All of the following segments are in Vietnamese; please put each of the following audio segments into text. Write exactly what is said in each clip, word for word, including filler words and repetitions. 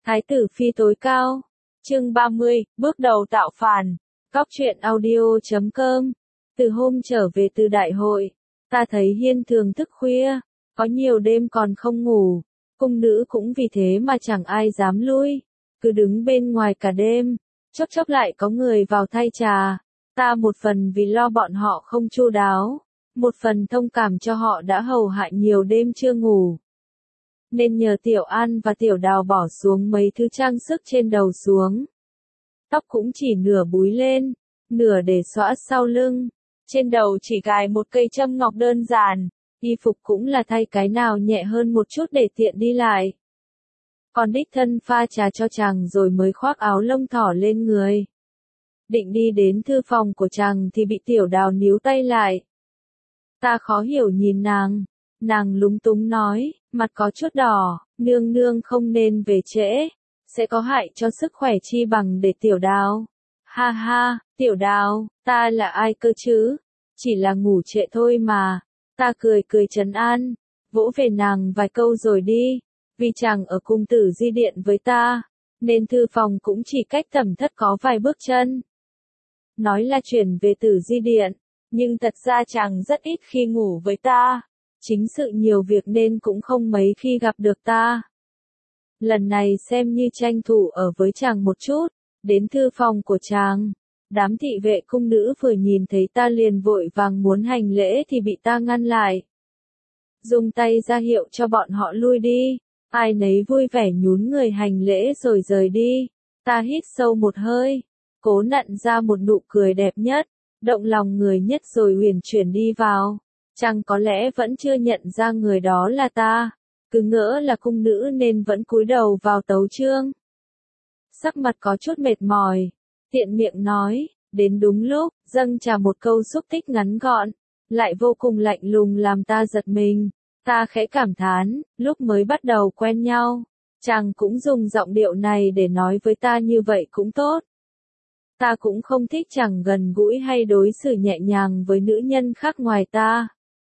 Thái tử phi tối cao. Chương ba mươi, bước đầu tạo phản. Góc truyện audio chấm com. Từ hôm trở về từ đại hội, ta thấy Hiên thường thức khuya, có nhiều đêm còn không ngủ. Cung nữ cũng vì thế mà chẳng ai dám lui, cứ đứng bên ngoài cả đêm. Chốc chốc lại có người vào thay trà. Ta một phần vì lo bọn họ không chu đáo, một phần thông cảm cho họ đã hầu hại nhiều đêm chưa ngủ. Nên nhờ Tiểu An và Tiểu Đào bỏ xuống mấy thứ trang sức trên đầu xuống. Tóc cũng chỉ nửa búi lên, nửa để xõa sau lưng. Trên đầu chỉ gài một cây châm ngọc đơn giản, y phục cũng là thay cái nào nhẹ hơn một chút để tiện đi lại. Còn đích thân pha trà cho chàng rồi mới khoác áo lông thỏ lên người. Định đi đến thư phòng của chàng thì bị Tiểu Đào níu tay lại. Ta khó hiểu nhìn nàng, nàng lúng túng nói, mặt có chút đỏ, nương nương không nên về trễ, sẽ có hại cho sức khỏe chi bằng để Tiểu Đào. Ha ha, Tiểu Đào, ta là ai cơ chứ? Chỉ là ngủ trễ thôi mà. Ta cười cười trấn an, vỗ về nàng vài câu rồi đi, vì chàng ở cung tử di điện với ta, nên thư phòng cũng chỉ cách tẩm thất có vài bước chân. Nói là chuyển về tử di điện, nhưng thật ra chàng rất ít khi ngủ với ta, chính sự nhiều việc nên cũng không mấy khi gặp được ta. Lần này xem như tranh thủ ở với chàng một chút, đến thư phòng của chàng. Đám thị vệ cung nữ vừa nhìn thấy ta liền vội vàng muốn hành lễ thì bị ta ngăn lại. Dùng tay ra hiệu cho bọn họ lui đi, ai nấy vui vẻ nhún người hành lễ rồi rời đi. Ta hít sâu một hơi, cố nặn ra một nụ cười đẹp nhất, động lòng người nhất rồi huyền chuyển đi vào. Chàng có lẽ vẫn chưa nhận ra người đó là ta, cứ ngỡ là cung nữ nên vẫn cúi đầu vào tấu chương. Sắc mặt có chút mệt mỏi, tiện miệng nói, đến đúng lúc, dâng trà một câu xúc tích ngắn gọn, lại vô cùng lạnh lùng làm ta giật mình. Ta khẽ cảm thán, lúc mới bắt đầu quen nhau, chàng cũng dùng giọng điệu này để nói với ta như vậy cũng tốt. Ta cũng không thích chàng gần gũi hay đối xử nhẹ nhàng với nữ nhân khác ngoài ta.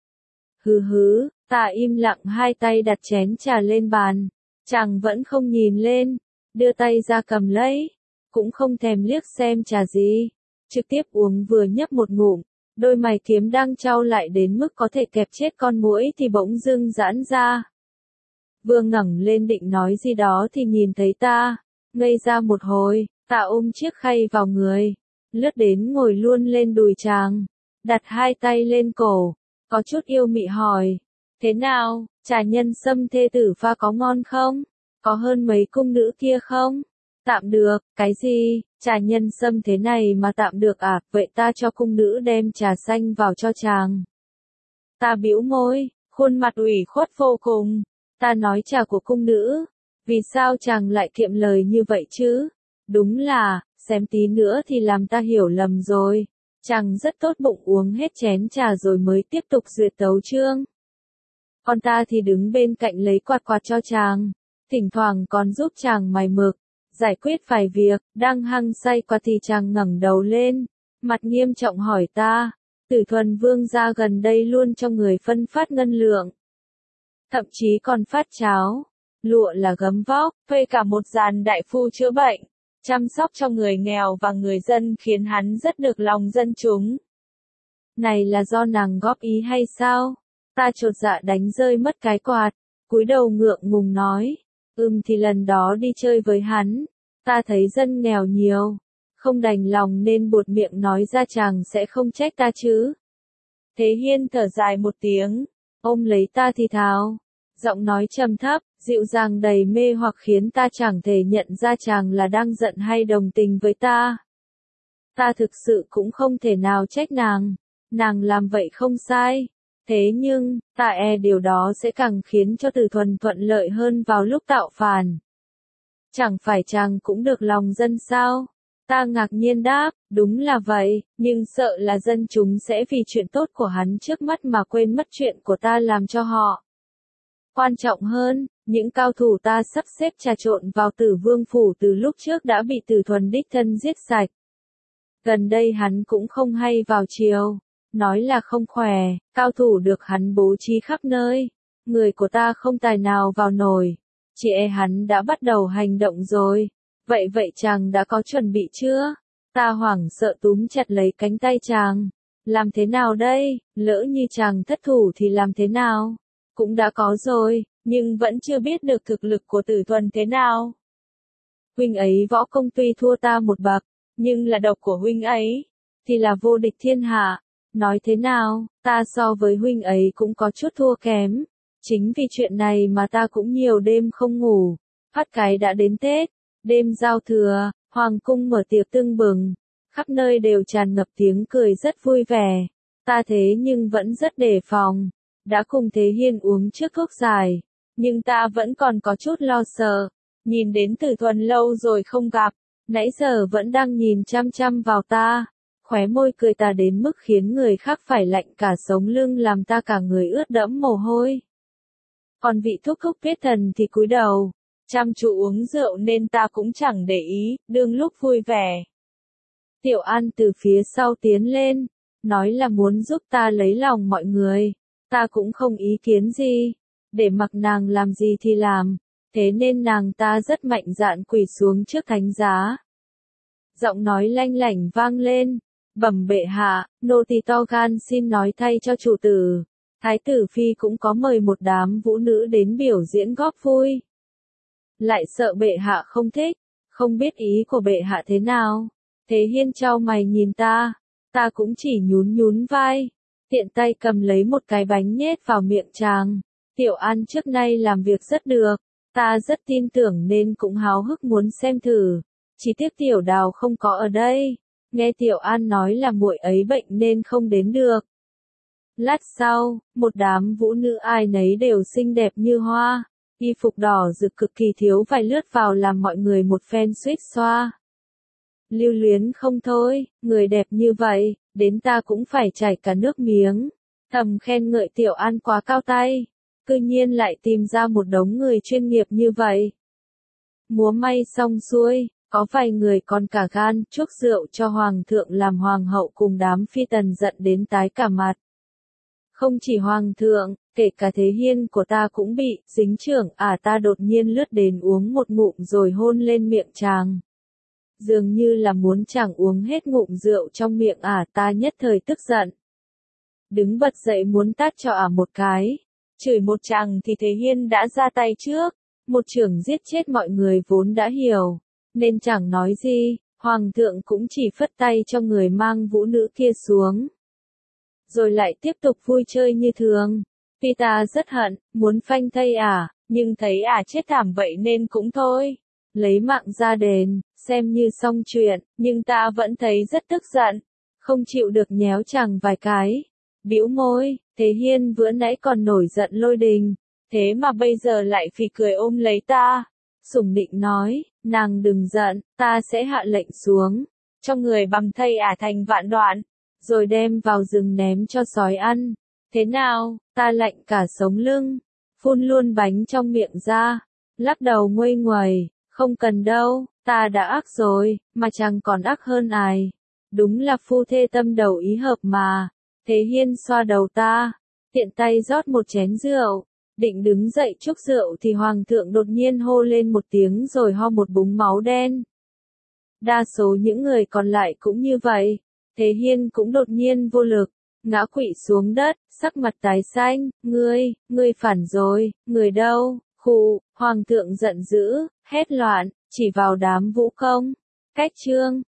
Hừ hứ, ta im lặng hai tay đặt chén trà lên bàn, chàng vẫn không nhìn lên, đưa tay ra cầm lấy, cũng không thèm liếc xem trà gì, trực tiếp uống vừa nhấp một ngụm, đôi mày kiếm đang chau lại đến mức có thể kẹp chết con muỗi thì bỗng dưng giãn ra. Vừa ngẩng lên định nói gì đó thì nhìn thấy ta, ngây ra một hồi, ta ôm chiếc khay vào người, lướt đến ngồi luôn lên đùi chàng, đặt hai tay lên cổ, có chút yêu mị hỏi, thế nào, trà nhân sâm thê tử pha có ngon không? Có hơn mấy cung nữ kia không? Tạm được, cái gì, trà nhân sâm thế này mà tạm được à, vậy ta cho cung nữ đem trà xanh vào cho chàng. Ta bĩu môi, khuôn mặt ủy khuất vô cùng, ta nói trà của cung nữ, vì sao chàng lại kiệm lời như vậy chứ? Đúng là, xém tí nữa thì làm ta hiểu lầm rồi, chàng rất tốt bụng uống hết chén trà rồi mới tiếp tục duyệt tấu chương. Còn ta thì đứng bên cạnh lấy quạt quạt cho chàng, thỉnh thoảng còn giúp chàng mài mực, giải quyết vài việc. Đang hăng say quạt thì chàng ngẩng đầu lên, mặt nghiêm trọng hỏi ta, Tử Thuần vương gia gần đây luôn cho người phân phát ngân lượng, thậm chí còn phát cháo, lụa là gấm vóc, thuê cả một dàn đại phu chữa bệnh, chăm sóc cho người nghèo và người dân, khiến hắn rất được lòng dân chúng. Này là do nàng góp ý hay sao? Ta chột dạ đánh rơi mất cái quạt, cúi đầu ngượng ngùng nói, ừm thì lần đó đi chơi với hắn, ta thấy dân nghèo nhiều, không đành lòng nên buột miệng nói ra, chàng sẽ không trách ta chứ. Thế Hiên thở dài một tiếng, ôm lấy ta thì thào, giọng nói trầm thấp, dịu dàng đầy mê hoặc khiến ta chẳng thể nhận ra chàng là đang giận hay đồng tình với ta. Ta thực sự cũng không thể nào trách nàng, nàng làm vậy không sai. Thế nhưng, ta e điều đó sẽ càng khiến cho Tử Thuần thuận lợi hơn vào lúc tạo phản. Chẳng phải chàng cũng được lòng dân sao? Ta ngạc nhiên đáp, đúng là vậy, nhưng sợ là dân chúng sẽ vì chuyện tốt của hắn trước mắt mà quên mất chuyện của ta làm cho họ. Quan trọng hơn, những cao thủ ta sắp xếp trà trộn vào Tử Vương phủ từ lúc trước đã bị Tử Thuần đích thân giết sạch. Gần đây hắn cũng không hay vào chiều, nói là không khỏe, cao thủ được hắn bố trí khắp nơi, người của ta không tài nào vào nổi. Chị e hắn đã bắt đầu hành động rồi. Vậy vậy chàng đã có chuẩn bị chưa? Ta hoảng sợ túm chặt lấy cánh tay chàng. Làm thế nào đây? Lỡ như chàng thất thủ thì làm thế nào? Cũng đã có rồi, nhưng vẫn chưa biết được thực lực của Tử Thuần thế nào. Huynh ấy võ công tuy thua ta một bậc, nhưng là độc của huynh ấy thì là vô địch thiên hạ. Nói thế nào, ta so với huynh ấy cũng có chút thua kém. Chính vì chuyện này mà ta cũng nhiều đêm không ngủ. Phát cái đã đến Tết, đêm giao thừa, hoàng cung mở tiệc tưng bừng, khắp nơi đều tràn ngập tiếng cười rất vui vẻ. Ta thế nhưng vẫn rất đề phòng. Đã cùng Thế Hiên uống trước thuốc giải, nhưng ta vẫn còn có chút lo sợ. Nhìn đến Tử Thuần lâu rồi không gặp, nãy giờ vẫn đang nhìn chăm chăm vào ta. Khóe môi cười ta đến mức khiến người khác phải lạnh cả sống lưng, làm ta cả người ướt đẫm mồ hôi. Còn vị thúc thúc Viết Thần thì cúi đầu, chăm chú uống rượu nên ta cũng chẳng để ý, đương lúc vui vẻ. Tiểu An từ phía sau tiến lên, nói là muốn giúp ta lấy lòng mọi người. Ta cũng không ý kiến gì, để mặc nàng làm gì thì làm, thế nên nàng ta rất mạnh dạn quỳ xuống trước thánh giá. Giọng nói lanh lảnh vang lên, bẩm bệ hạ, nô tỳ to gan xin nói thay cho chủ tử. Thái tử phi cũng có mời một đám vũ nữ đến biểu diễn góp vui. Lại sợ bệ hạ không thích, không biết ý của bệ hạ thế nào. Thế Hiên chau mày nhìn ta, ta cũng chỉ nhún nhún vai, tiện tay cầm lấy một cái bánh nhét vào miệng chàng. Tiểu An trước nay làm việc rất được, ta rất tin tưởng nên cũng háo hức muốn xem thử. Chỉ tiếc Tiểu Đào không có ở đây, nghe Tiểu An nói là muội ấy bệnh nên không đến được. Lát sau, một đám vũ nữ ai nấy đều xinh đẹp như hoa, y phục đỏ rực cực kỳ thiếu vài lướt vào làm mọi người một phen suýt xoa. Lưu luyến không thôi, người đẹp như vậy, đến ta cũng phải chảy cả nước miếng. Thầm khen ngợi Tiểu An quá cao tay, cư nhiên lại tìm ra một đống người chuyên nghiệp như vậy. Múa may xong xuôi, có vài người còn cả gan chuốc rượu cho hoàng thượng làm hoàng hậu, cùng đám phi tần giận đến tái cả mặt. Không chỉ hoàng thượng, kể cả Thế Hiên của ta cũng bị dính trưởng. À, ta đột nhiên lướt đến uống một ngụm rồi hôn lên miệng chàng. Dường như là muốn chàng uống hết ngụm rượu trong miệng ả. À, ta nhất thời tức giận, đứng bật dậy muốn tát cho ả à một cái. Chửi một chàng thì Thế Hiên đã ra tay trước, một chưởng giết chết mọi người vốn đã hiểu, nên chẳng nói gì. Hoàng thượng cũng chỉ phất tay cho người mang vũ nữ kia xuống, rồi lại tiếp tục vui chơi như thường. Tuy ta rất hận, muốn phanh thây ả, à, nhưng thấy ả à chết thảm vậy nên cũng thôi. Lấy mạng ra đền, xem như xong chuyện, nhưng ta vẫn thấy rất tức giận, không chịu được nhéo chàng vài cái. Bĩu môi, Thế Hiên vừa nãy còn nổi giận lôi đình, thế mà bây giờ lại phì cười ôm lấy ta. Sủng nịnh nói, nàng đừng giận, ta sẽ hạ lệnh xuống, cho người bằm thây ả thành vạn đoạn, rồi đem vào rừng ném cho sói ăn. Thế nào, ta lạnh cả sống lưng, phun luôn bánh trong miệng ra, lắc đầu nguây nguầy, không cần đâu, ta đã ác rồi, mà chẳng còn ác hơn ai. Đúng là phu thê tâm đầu ý hợp mà. Thế Hiên xoa đầu ta, tiện tay rót một chén rượu, định đứng dậy chúc rượu thì hoàng thượng đột nhiên hô lên một tiếng rồi ho một búng máu đen. Đa số những người còn lại cũng như vậy. Thế Hiên cũng đột nhiên vô lực, ngã quỵ xuống đất, sắc mặt tái xanh. Ngươi, ngươi phản rồi, người đâu? Khụ, hoàng thượng giận dữ, hét loạn, chỉ vào đám vũ công. Cách trương.